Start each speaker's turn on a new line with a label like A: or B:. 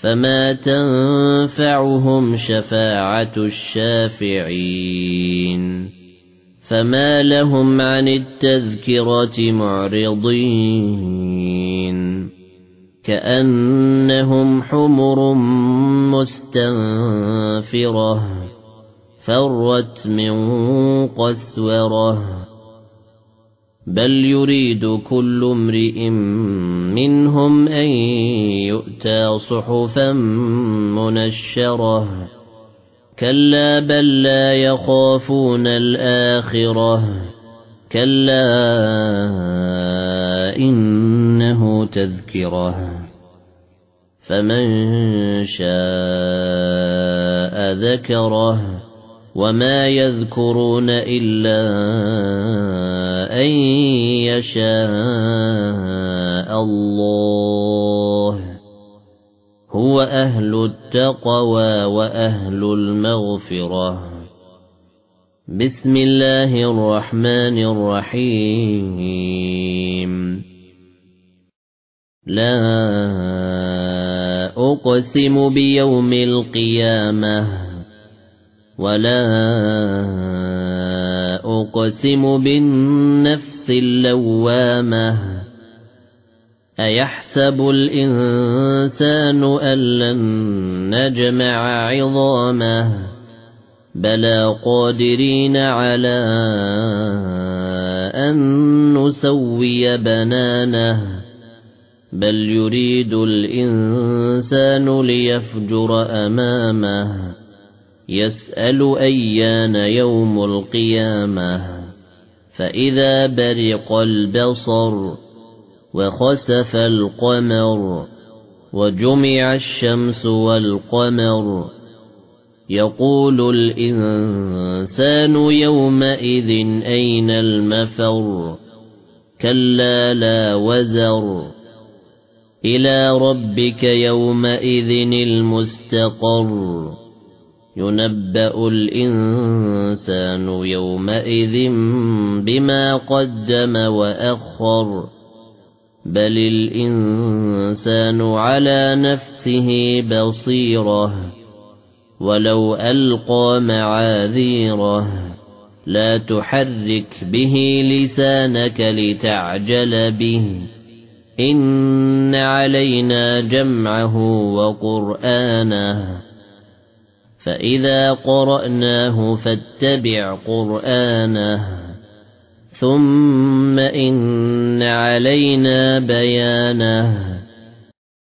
A: فما تنفعهم شفاعة الشافعين فما لهم عن التذكرة معرضين كأنهم حمر مستنفرة فرت من قسورة بل يريد كل امرئ منهم أن يؤتى صحفا منشرة كلا بل لا يخافون الآخرة كلا إنه تذكرة فمن شاء ذكره وما يذكرون إلا أن يشاء الله هو أهل التقوى وأهل المغفرة بسم الله الرحمن الرحيم لا أقسم بيوم القيامة ولا أقسم بالنفس اللوامة أيحسب الإنسان أن لن نجمع عظامه بلى قادرين على أن نسوي بنانه بل يريد الإنسان ليفجر أمامه يسأل أيان يوم القيامة فإذا برق البصر وخسف القمر وجمع الشمس والقمر يقول الإنسان يومئذ أين المفر كلا لا وزر إلى ربك يومئذ المستقر ينبأ الإنسان يومئذ بما قدم وأخر بل الإنسان على نفسه بصيرة ولو ألقى معاذيره لا تحرك به لسانك لتعجل به إن علينا جمعه وقرآنه فإذا قرأناه فاتبع قرآنه ثم إن علينا بيانه